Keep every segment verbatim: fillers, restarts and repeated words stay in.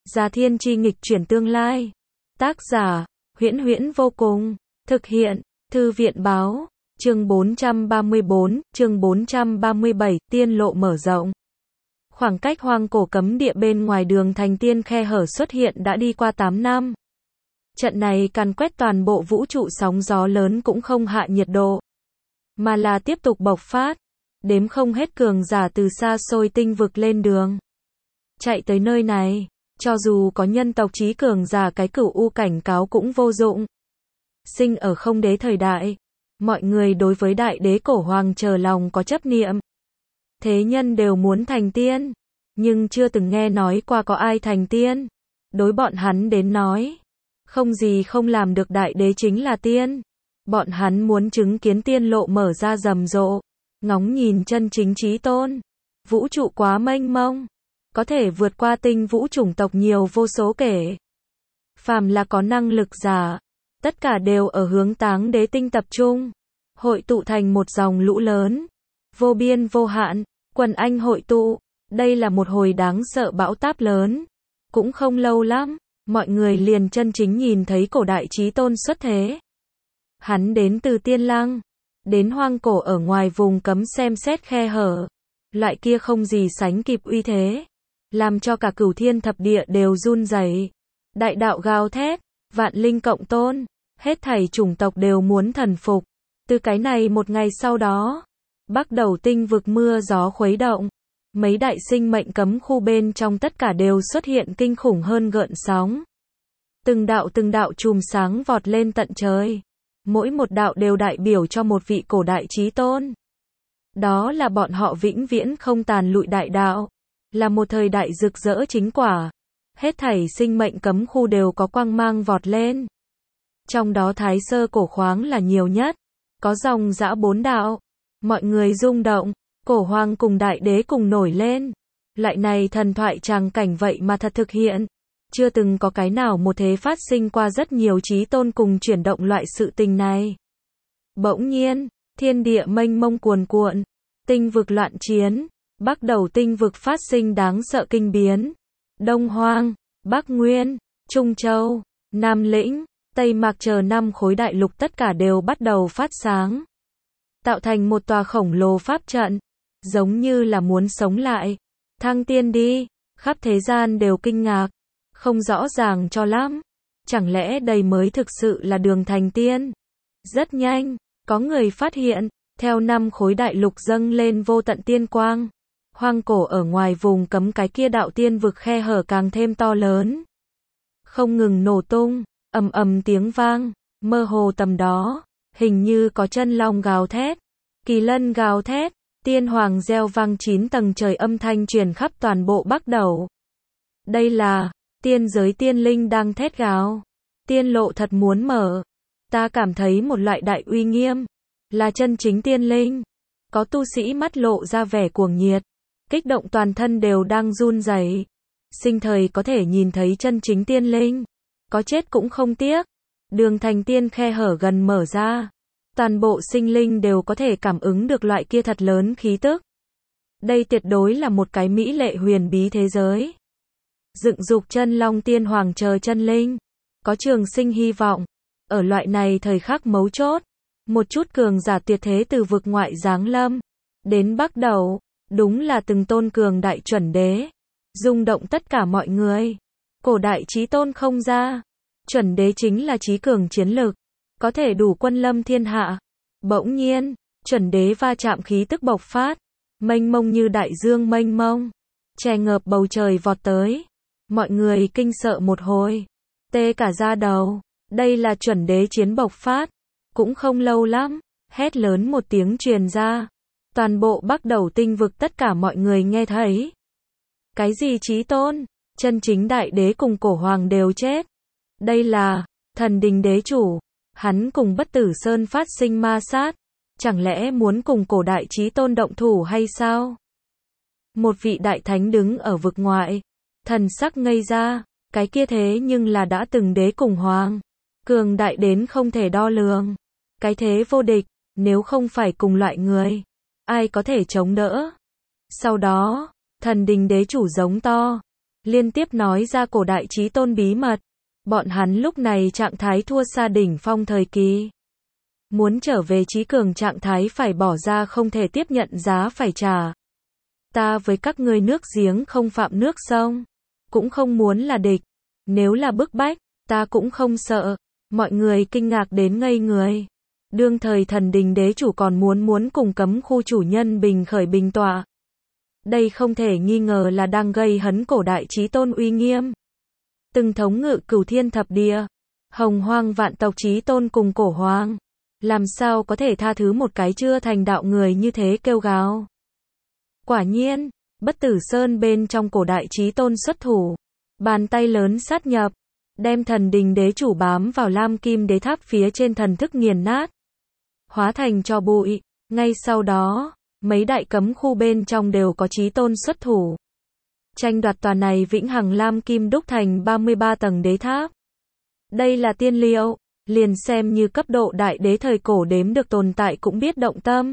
Già thiên chi nghịch chuyển tương lai. Tác giả, Huyễn Huyễn vô cùng. Thực hiện, Thư viện báo. Chương bốn trăm ba mươi bốn, chương bốn trăm ba mươi bảy, tiên lộ mở rộng. Khoảng cách hoang cổ cấm địa bên ngoài đường thành tiên khe hở xuất hiện đã đi qua tám năm. Trận này càn quét toàn bộ vũ trụ, sóng gió lớn cũng không hạ nhiệt độ, mà là tiếp tục bộc phát. Đếm không hết cường giả từ xa xôi tinh vực lên đường chạy tới nơi này. Cho dù có nhân tộc chí cường giả cái cửu u cảnh cáo cũng vô dụng. Sinh ở không đế thời đại, mọi người đối với đại đế cổ hoàng chờ lòng có chấp niệm. Thế nhân đều muốn thành tiên, nhưng chưa từng nghe nói qua có ai thành tiên. Đối bọn hắn đến nói, không gì không làm được, đại đế chính là tiên. Bọn hắn muốn chứng kiến tiên lộ mở ra rầm rộ, ngóng nhìn chân chính chí tôn. Vũ trụ quá mênh mông, có thể vượt qua tinh vũ chủng tộc nhiều vô số kể. Phàm là có năng lực giả, tất cả đều ở hướng Táng Đế tinh tập trung, hội tụ thành một dòng lũ lớn, vô biên vô hạn, quần anh hội tụ. Đây là một hồi đáng sợ bão táp lớn. Cũng không lâu lắm, mọi người liền chân chính nhìn thấy cổ đại chí tôn xuất thế. Hắn đến từ Tiên Lăng, đến hoang cổ ở ngoài vùng cấm xem xét khe hở. Loại kia không gì sánh kịp uy thế, làm cho cả cửu thiên thập địa đều run rẩy. Đại đạo gào thét, vạn linh cộng tôn, hết thảy chủng tộc đều muốn thần phục. Từ cái này một ngày sau đó, bắt đầu tinh vực mưa gió khuấy động. Mấy đại sinh mệnh cấm khu bên trong tất cả đều xuất hiện kinh khủng hơn gợn sóng. Từng đạo từng đạo chùm sáng vọt lên tận trời. Mỗi một đạo đều đại biểu cho một vị cổ đại chí tôn. Đó là bọn họ vĩnh viễn không tàn lụi đại đạo. Là một thời đại rực rỡ chính quả. Hết thảy sinh mệnh cấm khu đều có quang mang vọt lên. Trong đó thái sơ cổ khoáng là nhiều nhất. Có dòng dã bốn đạo. Mọi người rung động. Cổ hoàng cùng đại đế cùng nổi lên. Loại này thần thoại tràng cảnh vậy mà thật thực hiện. Chưa từng có cái nào một thế phát sinh qua, rất nhiều chí tôn cùng chuyển động loại sự tình này. Bỗng nhiên, thiên địa mênh mông cuồn cuộn, tinh vực loạn chiến, bắt đầu tinh vực phát sinh đáng sợ kinh biến. Đông Hoang, Bắc Nguyên, Trung Châu, Nam Lĩnh, Tây Mạc chờ năm khối đại lục tất cả đều bắt đầu phát sáng. Tạo thành một tòa khổng lồ pháp trận, giống như là muốn sống lại. Thăng tiên đi, khắp thế gian đều kinh ngạc. Không rõ ràng cho lắm. Chẳng lẽ đây mới thực sự là đường thành tiên? Rất nhanh, có người phát hiện, theo năm khối đại lục dâng lên vô tận tiên quang. Hoang cổ ở ngoài vùng cấm cái kia đạo tiên vực khe hở càng thêm to lớn. Không ngừng nổ tung, ầm ầm tiếng vang, mơ hồ tầm đó, hình như có chân long gào thét, kỳ lân gào thét, tiên hoàng reo vang, chín tầng trời âm thanh truyền khắp toàn bộ Bắc Đẩu. Đây là tiên giới tiên linh đang thét gào. Tiên lộ thật muốn mở. Ta cảm thấy một loại đại uy nghiêm. Là chân chính tiên linh. Có tu sĩ mắt lộ ra vẻ cuồng nhiệt. Kích động toàn thân đều đang run rẩy. Sinh thời có thể nhìn thấy chân chính tiên linh. Có chết cũng không tiếc. Đường thành tiên khe hở gần mở ra. Toàn bộ sinh linh đều có thể cảm ứng được loại kia thật lớn khí tức. Đây tuyệt đối là một cái mỹ lệ huyền bí thế giới. Dựng dục chân long tiên hoàng chờ chân linh, có trường sinh hy vọng. Ở loại này thời khắc mấu chốt, một chút cường giả tuyệt thế từ vực ngoại giáng lâm, đến Bắc Đẩu, đúng là từng tôn cường đại chuẩn đế, rung động tất cả mọi người. Cổ đại chí tôn không ra, chuẩn đế chính là chí cường chiến lực, có thể đủ quân lâm thiên hạ. Bỗng nhiên, chuẩn đế va chạm khí tức bộc phát, mênh mông như đại dương mênh mông, che ngợp bầu trời vọt tới. Mọi người kinh sợ một hồi, tê cả da đầu. Đây là chuẩn đế chiến bộc phát. Cũng không lâu lắm, hét lớn một tiếng truyền ra. Toàn bộ Bắc Đẩu tinh vực tất cả mọi người nghe thấy. Cái gì chí tôn? Chân chính đại đế cùng cổ hoàng đều chết. Đây là thần đình đế chủ. Hắn cùng Bất Tử Sơn phát sinh ma sát. Chẳng lẽ muốn cùng cổ đại chí tôn động thủ hay sao? Một vị đại thánh đứng ở vực ngoại. Thần sắc ngây ra, cái kia thế nhưng là đã từng đế cùng hoàng. Cường đại đến không thể đo lường. Cái thế vô địch, nếu không phải cùng loại người, ai có thể chống đỡ? Sau đó, thần đình đế chủ giống to. liên tiếp nói ra cổ đại chí tôn bí mật. Bọn hắn lúc này trạng thái thua xa đỉnh phong thời kỳ. Muốn trở về chí cường trạng thái phải bỏ ra không thể tiếp nhận giá phải trả. Ta với các ngươi nước giếng không phạm nước sông, cũng không muốn là địch. Nếu là bức bách, ta cũng không sợ. Mọi người kinh ngạc đến ngây người. Đương thời thần đình đế chủ còn muốn muốn cùng cấm khu chủ nhân bình khởi bình tọa. Đây không thể nghi ngờ là đang gây hấn cổ đại chí tôn uy nghiêm. Từng thống ngự cửu thiên thập địa, hồng hoang vạn tộc chí tôn cùng cổ hoàng. Làm sao có thể tha thứ một cái chưa thành đạo người như thế kêu gào. Quả nhiên, Bất Tử Sơn bên trong cổ đại chí tôn xuất thủ. Bàn tay lớn sát nhập, đem thần đình đế chủ bám vào lam kim đế tháp phía trên thần thức nghiền nát. Hóa thành tro bụi. Ngay sau đó, mấy đại cấm khu bên trong đều có chí tôn xuất thủ. Tranh đoạt tòa này vĩnh hằng lam kim đúc thành ba mươi ba tầng đế tháp. Đây là tiên liệu, liền xem như cấp độ đại đế thời cổ đếm được tồn tại cũng biết động tâm.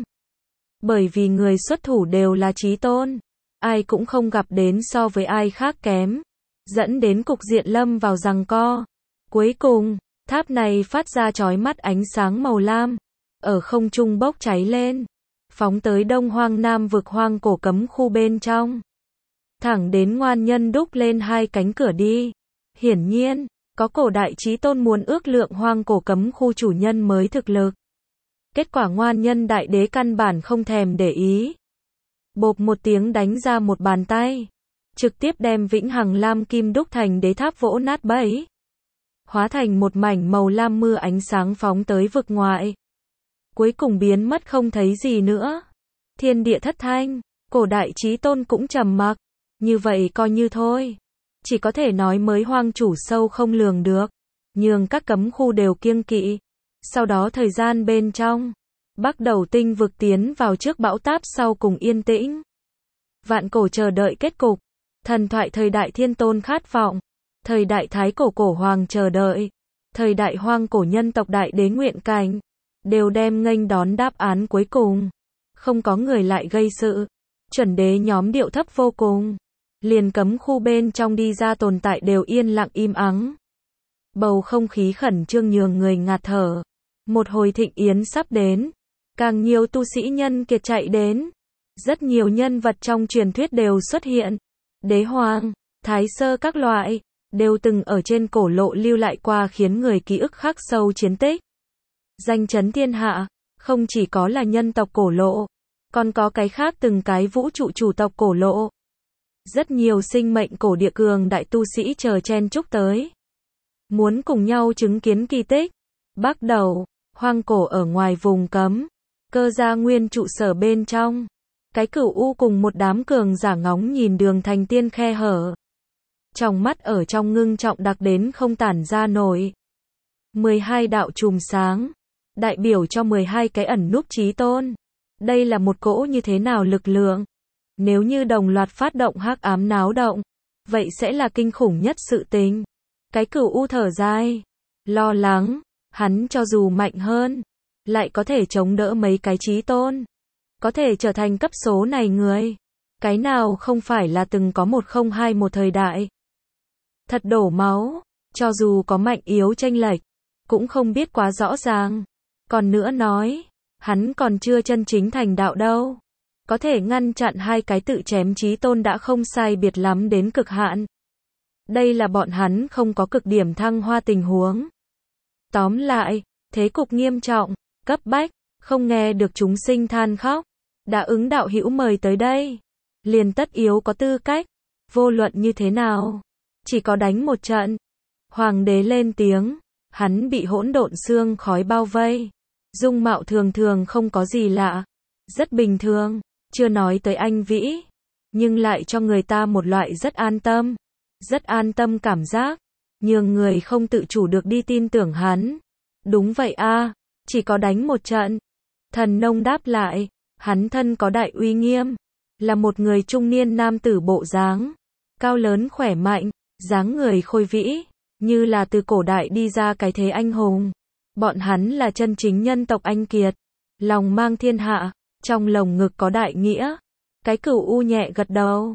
Bởi vì người xuất thủ đều là chí tôn, ai cũng không gặp đến so với ai khác kém, dẫn đến cục diện lâm vào giằng co. Cuối cùng, tháp này phát ra chói mắt ánh sáng màu lam, ở không trung bốc cháy lên, phóng tới đông hoang nam vực hoang cổ cấm khu bên trong. Thẳng đến ngoan nhân đúc lên hai cánh cửa đi. Hiển nhiên, có cổ đại chí tôn muốn ước lượng hoang cổ cấm khu chủ nhân mới thực lực. Kết quả ngoan nhân đại đế căn bản không thèm để ý. Bộp một tiếng đánh ra một bàn tay. Trực tiếp đem vĩnh hằng lam kim đúc thành đế tháp vỗ nát bấy. Hóa thành một mảnh màu lam mưa ánh sáng phóng tới vực ngoại. Cuối cùng biến mất không thấy gì nữa. Thiên địa thất thanh, cổ đại chí tôn cũng trầm mặc. Như vậy coi như thôi. Chỉ có thể nói mới hoang chủ sâu không lường được. Nhường các cấm khu đều kiêng kỵ. Sau đó thời gian bên trong, bắt đầu tinh vực tiến vào trước bão táp sau cùng yên tĩnh. Vạn cổ chờ đợi kết cục. Thần thoại thời đại thiên tôn khát vọng. Thời đại thái cổ cổ hoàng chờ đợi. Thời đại hoang cổ nhân tộc đại đế nguyện cảnh. Đều đem nghênh đón đáp án cuối cùng. Không có người lại gây sự. Chuẩn đế nhóm điệu thấp vô cùng. Liền cấm khu bên trong đi ra tồn tại đều yên lặng im ắng. Bầu không khí khẩn trương nhường người ngạt thở. Một hồi thịnh yến sắp đến. Càng nhiều tu sĩ nhân kiệt chạy đến. Rất nhiều nhân vật trong truyền thuyết đều xuất hiện. Đế hoàng, thái sơ các loại, đều từng ở trên cổ lộ lưu lại qua khiến người ký ức khắc sâu chiến tích. Danh chấn thiên hạ, không chỉ có là nhân tộc cổ lộ, còn có cái khác từng cái vũ trụ chủ tộc cổ lộ. Rất nhiều sinh mệnh cổ địa cường đại tu sĩ chờ chen chúc tới. Muốn cùng nhau chứng kiến kỳ tích. Bắt đầu, hoang cổ ở ngoài vùng cấm. Cơ gia nguyên trụ sở bên trong. Cái cửu u cùng một đám cường giả ngóng nhìn đường thành tiên khe hở. Trong mắt ở trong ngưng trọng đặc đến không tản ra nổi. mười hai đạo chùm sáng. Đại biểu cho mười hai cái ẩn núp chí tôn. Đây là một cỗ như thế nào lực lượng? Nếu như đồng loạt phát động hắc ám náo động, vậy sẽ là kinh khủng nhất sự tình. Cái cửu u thở dài, lo lắng, hắn cho dù mạnh hơn, lại có thể chống đỡ mấy cái chí tôn. Có thể trở thành cấp số này người. Cái nào không phải là từng có một không hai một thời đại. Thật đổ máu, cho dù có mạnh yếu chênh lệch, cũng không biết quá rõ ràng. Còn nữa nói, hắn còn chưa chân chính thành đạo đâu. Có thể ngăn chặn hai cái tự chém chí tôn đã không sai biệt lắm đến cực hạn. Đây là bọn hắn không có cực điểm thăng hoa tình huống. Tóm lại, thế cục nghiêm trọng, cấp bách, không nghe được chúng sinh than khóc. Đã ứng đạo hữu mời tới đây. Liền tất yếu có tư cách. Vô luận như thế nào. Chỉ có đánh một trận. Hoàng đế lên tiếng. Hắn bị hỗn độn xương khói bao vây. Dung mạo thường thường không có gì lạ. Rất bình thường. Chưa nói tới anh vĩ. Nhưng lại cho người ta một loại rất an tâm. Rất an tâm cảm giác. Nhường người không tự chủ được đi tin tưởng hắn. Đúng vậy a, chỉ có đánh một trận. Thần nông đáp lại. Hắn thân có đại uy nghiêm. Là một người trung niên nam tử bộ dáng. Cao lớn khỏe mạnh. Dáng người khôi vĩ. Như là từ cổ đại đi ra cái thế anh hùng. Bọn hắn là chân chính nhân tộc anh kiệt. Lòng mang thiên hạ. Trong lồng ngực có đại nghĩa. Cái cửu u nhẹ gật đầu.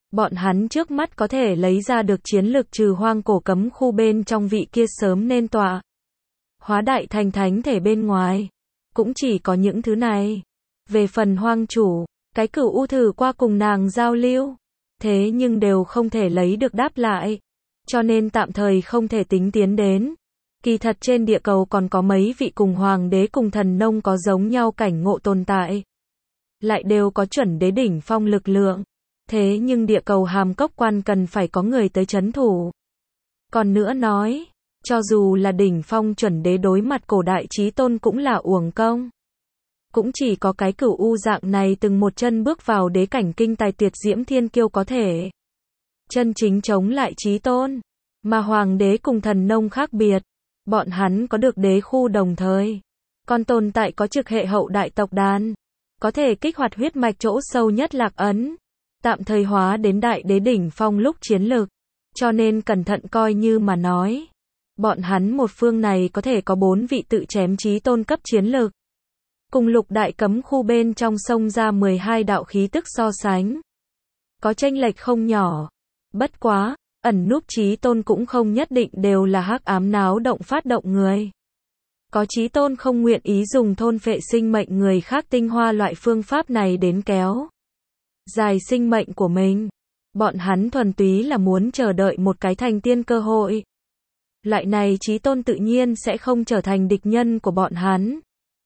Bọn hắn trước mắt có thể lấy ra được chiến lực trừ hoang cổ cấm khu bên trong vị kia sớm nên tọa hóa đại thành thánh thể bên ngoài. Cũng chỉ có những thứ này. Về phần hoang chủ, cái Cửu U thử qua cùng nàng giao lưu. Thế nhưng đều không thể lấy được đáp lại. Cho nên tạm thời không thể tính tiến đến. Kỳ thật trên địa cầu còn có mấy vị cùng hoàng đế cùng thần nông có giống nhau cảnh ngộ tồn tại. Lại đều có chuẩn đế đỉnh phong lực lượng. Thế nhưng địa cầu hàm cốc quan cần phải có người tới chấn thủ. Còn nữa nói, cho dù là đỉnh phong chuẩn đế đối mặt cổ đại chí tôn cũng là uổng công. Cũng chỉ có cái Cửu U dạng này từng một chân bước vào đế cảnh kinh tài tuyệt diễm thiên kiêu có thể chân chính chống lại chí tôn. Mà hoàng đế cùng thần nông khác biệt. Bọn hắn có được đế khu đồng thời. Còn tồn tại có trực hệ hậu đại tộc đàn. Có thể kích hoạt huyết mạch chỗ sâu nhất lạc ấn. Tạm thời hóa đến đại đế đỉnh phong lúc chiến lực. Cho nên cẩn thận coi như mà nói. Bọn hắn một phương này có thể có bốn vị tự chém chí tôn cấp chiến lực. Cùng lục đại cấm khu bên trong sông ra mười hai đạo khí tức so sánh. Có chênh lệch không nhỏ. Bất quá, ẩn núp chí tôn cũng không nhất định đều là hắc ám náo động phát động người. Có chí tôn không nguyện ý dùng thôn phệ sinh mệnh người khác tinh hoa loại phương pháp này đến kéo dài sinh mệnh của mình. Bọn hắn thuần túy là muốn chờ đợi một cái thành tiên cơ hội. Loại này chí tôn tự nhiên sẽ không trở thành địch nhân của bọn hắn.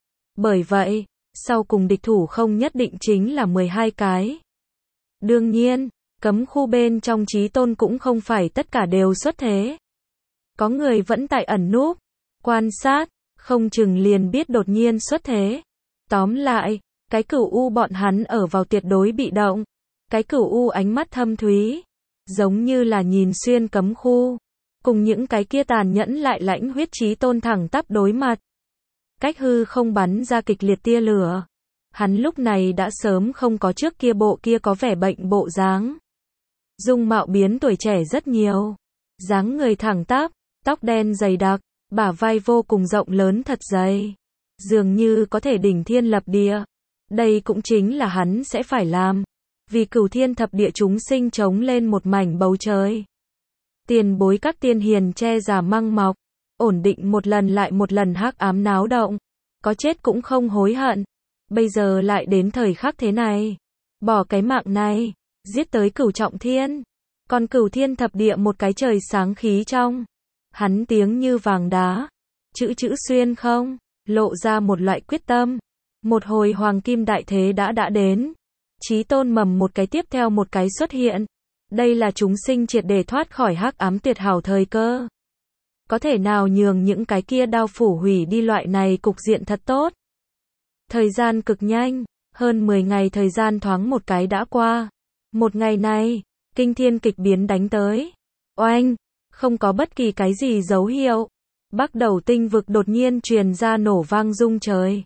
Bởi vậy, sau cùng địch thủ không nhất định chính là mười hai cái. Đương nhiên, cấm khu bên trong chí tôn cũng không phải tất cả đều xuất thế. Có người vẫn tại ẩn núp, quan sát, không chừng liền biết đột nhiên xuất thế. Tóm lại, cái Cửu U bọn hắn ở vào tuyệt đối bị động. Cái Cửu U ánh mắt thâm thúy, giống như là nhìn xuyên cấm khu, cùng những cái kia tàn nhẫn lại lãnh huyết chí tôn thẳng tắp đối mặt. Cách hư không bắn ra kịch liệt tia lửa. Hắn lúc này đã sớm không có trước kia bộ kia có vẻ bệnh bộ dáng. Dung mạo biến tuổi trẻ rất nhiều. Dáng người thẳng tắp, tóc đen dày đặc, bả vai vô cùng rộng lớn thật dày. Dường như có thể đỉnh thiên lập địa. Đây cũng chính là hắn sẽ phải làm. Vì cửu thiên thập địa chúng sinh chống lên một mảnh bầu trời. Tiền bối các tiên hiền che giả măng mọc. Ổn định một lần lại một lần hắc ám náo động. Có chết cũng không hối hận. Bây giờ lại đến thời khắc thế này. Bỏ cái mạng này. Giết tới cửu trọng thiên. Còn cửu thiên thập địa một cái trời sáng khí trong. Hắn tiếng như vàng đá. Chữ chữ xuyên không. Lộ ra một loại quyết tâm. Một hồi hoàng kim đại thế đã đã đến. Chí tôn mầm một cái tiếp theo một cái xuất hiện. Đây là chúng sinh triệt để thoát khỏi hắc ám tuyệt hảo thời cơ. Có thể nào nhường những cái kia đao phủ hủy đi loại này cục diện thật tốt. Thời gian cực nhanh. Hơn mười ngày thời gian thoáng một cái đã qua. Một ngày này, kinh thiên kịch biến đánh tới. Oanh, không có bất kỳ cái gì dấu hiệu. Bắc đầu tinh vực đột nhiên truyền ra nổ vang rung trời.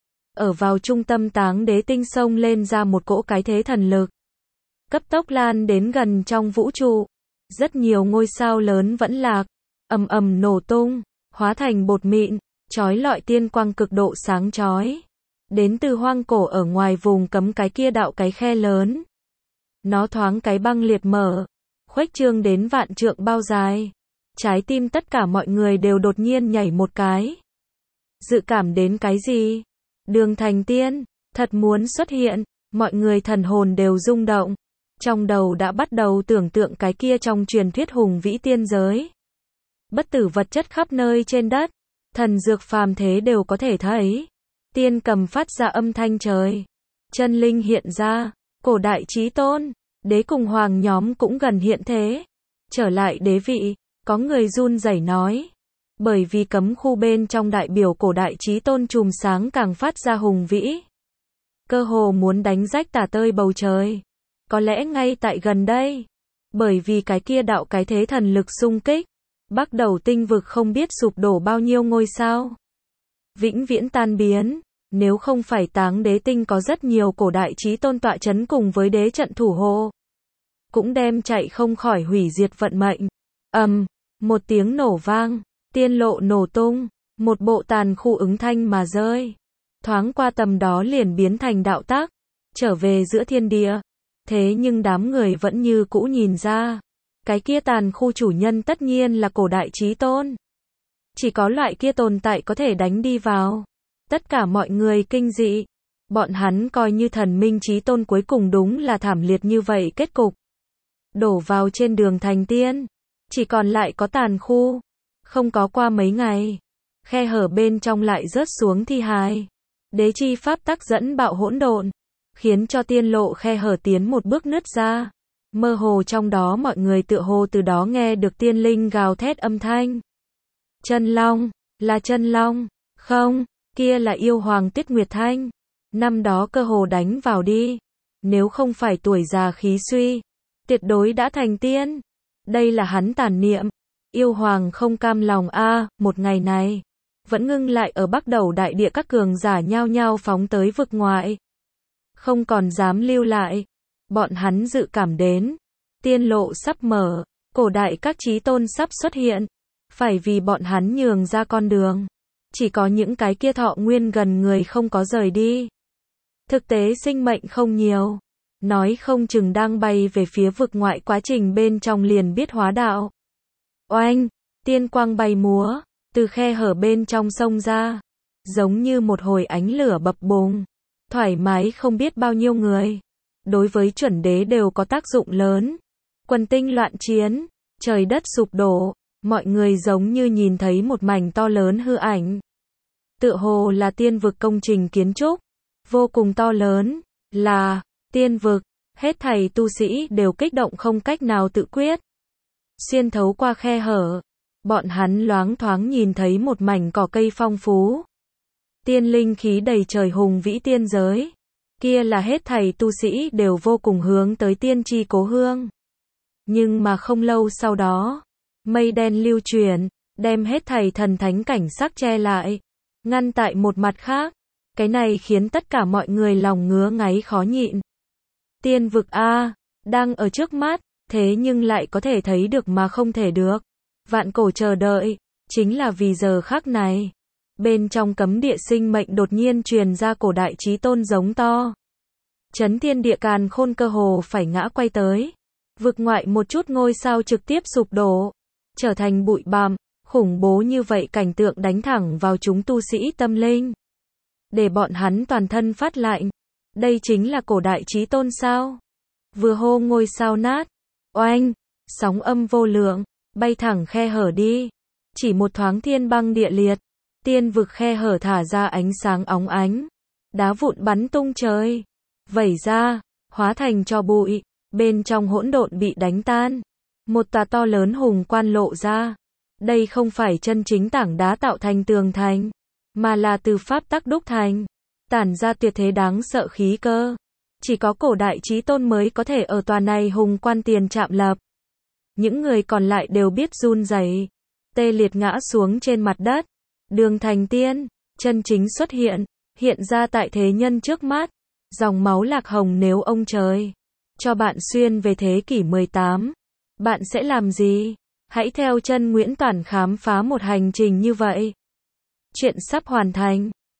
Ở vào trung tâm táng đế tinh sông lên ra một cỗ cái thế thần lực. Cấp tốc lan đến gần trong vũ trụ. Rất nhiều ngôi sao lớn vẫn lạc. Ầm ầm nổ tung, hóa thành bột mịn, chói lọi tiên quang cực độ sáng chói. Đến từ hoang cổ ở ngoài vùng cấm cái kia đạo cái khe lớn. Nó thoáng cái băng liệt mở, khuếch trương đến vạn trượng bao dài. Trái tim tất cả mọi người đều đột nhiên nhảy một cái. Dự cảm đến cái gì? Đường thành tiên, thật muốn xuất hiện, mọi người thần hồn đều rung động. Trong đầu đã bắt đầu tưởng tượng cái kia trong truyền thuyết hùng vĩ tiên giới. Bất tử vật chất khắp nơi trên đất, thần dược phàm thế đều có thể thấy. Tiên cầm phát ra âm thanh trời. Chân linh hiện ra, cổ đại chí tôn, đế cùng hoàng nhóm cũng gần hiện thế. Trở lại đế vị, có người run rẩy nói. Bởi vì cấm khu bên trong đại biểu cổ đại chí tôn chùm sáng càng phát ra hùng vĩ. Cơ hồ muốn đánh rách tả tơi bầu trời. Có lẽ ngay tại gần đây. Bởi vì cái kia đạo cái thế thần lực xung kích. Bắc đầu tinh vực không biết sụp đổ bao nhiêu ngôi sao. Vĩnh viễn tan biến. Nếu không phải táng đế tinh có rất nhiều cổ đại chí tôn tọa chấn cùng với đế trận thủ hộ. Cũng đem chạy không khỏi hủy diệt vận mệnh. Ầm, um, một tiếng nổ vang. Tiên lộ nổ tung. Một bộ tàn khu ứng thanh mà rơi. Thoáng qua tầm đó liền biến thành đạo tác. Trở về giữa thiên địa. Thế nhưng đám người vẫn như cũ nhìn ra. Cái kia tàn khu chủ nhân tất nhiên là cổ đại chí tôn. Chỉ có loại kia tồn tại có thể đánh đi vào. Tất cả mọi người kinh dị. Bọn hắn coi như thần minh chí tôn cuối cùng đúng là thảm liệt như vậy kết cục. Đổ vào trên đường thành tiên. Chỉ còn lại có tàn khu. Không có qua mấy ngày. Khe hở bên trong lại rớt xuống thi hài. Đế chi pháp tắc dẫn bạo hỗn độn. Khiến cho tiên lộ khe hở tiến một bước nứt ra. Mơ hồ trong đó mọi người tựa hồ từ đó nghe được tiên linh gào thét âm thanh. Chân long, là chân long, không, kia là yêu hoàng Tuyết Nguyệt Thanh. Năm đó cơ hồ đánh vào đi. Nếu không phải tuổi già khí suy, tuyệt đối đã thành tiên. Đây là hắn tàn niệm. Yêu hoàng không cam lòng a, à, một ngày này vẫn ngưng lại ở Bắc Đầu đại địa, các cường giả nhao nhao phóng tới vực ngoại. Không còn dám lưu lại. Bọn hắn dự cảm đến tiên lộ sắp mở, cổ đại các chí tôn sắp xuất hiện, phải vì bọn hắn nhường ra con đường. Chỉ có những cái kia thọ nguyên gần người không có rời đi. Thực tế sinh mệnh không nhiều, nói không chừng đang bay về phía vực ngoại, quá trình bên trong liền biết hóa đạo. Oanh, tiên quang bay múa, từ khe hở bên trong sông ra, giống như một hồi ánh lửa bập bùng, thoải mái không biết bao nhiêu người. Đối với chuẩn đế đều có tác dụng lớn. Quần tinh loạn chiến, trời đất sụp đổ, mọi người giống như nhìn thấy một mảnh to lớn hư ảnh. Tựa hồ là tiên vực công trình kiến trúc, vô cùng to lớn, là tiên vực, hết thảy tu sĩ đều kích động không cách nào tự quyết. Xuyên thấu qua khe hở, bọn hắn loáng thoáng nhìn thấy một mảnh cỏ cây phong phú. Tiên linh khí đầy trời hùng vĩ tiên giới. Kia là hết thảy tu sĩ đều vô cùng hướng tới tiên tri cố hương. Nhưng mà không lâu sau đó, mây đen lưu chuyển, đem hết thảy thần thánh cảnh sắc che lại, ngăn tại một mặt khác. Cái này khiến tất cả mọi người lòng ngứa ngáy khó nhịn. Tiên vực a, đang ở trước mắt, thế nhưng lại có thể thấy được mà không thể được. Vạn cổ chờ đợi, chính là vì giờ khắc này. Bên trong cấm địa sinh mệnh đột nhiên truyền ra cổ đại chí tôn giống to. Chấn thiên địa càn khôn cơ hồ phải ngã quay tới. Vực ngoại một chút ngôi sao trực tiếp sụp đổ, trở thành bụi bặm. Khủng bố như vậy cảnh tượng đánh thẳng vào chúng tu sĩ tâm linh, để bọn hắn toàn thân phát lạnh. Đây chính là cổ đại chí tôn sao? Vừa hô ngôi sao nát, oanh, sóng âm vô lượng, bay thẳng khe hở đi. Chỉ một thoáng thiên băng địa liệt, tiên vực khe hở thả ra ánh sáng óng ánh, đá vụn bắn tung trời, vẩy ra, hóa thành tro bụi, bên trong hỗn độn bị đánh tan. Một tòa to lớn hùng quan lộ ra. Đây không phải chân chính tảng đá tạo thành tường thành, mà là từ pháp tắc đúc thành, tản ra tuyệt thế đáng sợ khí cơ. Chỉ có cổ đại chí tôn mới có thể ở tòa này hùng quan tiền chạm lập. Những người còn lại đều biết run rẩy, tê liệt ngã xuống trên mặt đất. Đường thành tiên, chân chính xuất hiện, hiện ra tại thế nhân trước mắt. Dòng máu lạc hồng, nếu ông trời cho bạn xuyên về thế kỷ mười tám, bạn sẽ làm gì? Hãy theo chân Nguyễn Toản khám phá một hành trình như vậy. Chuyện sắp hoàn thành.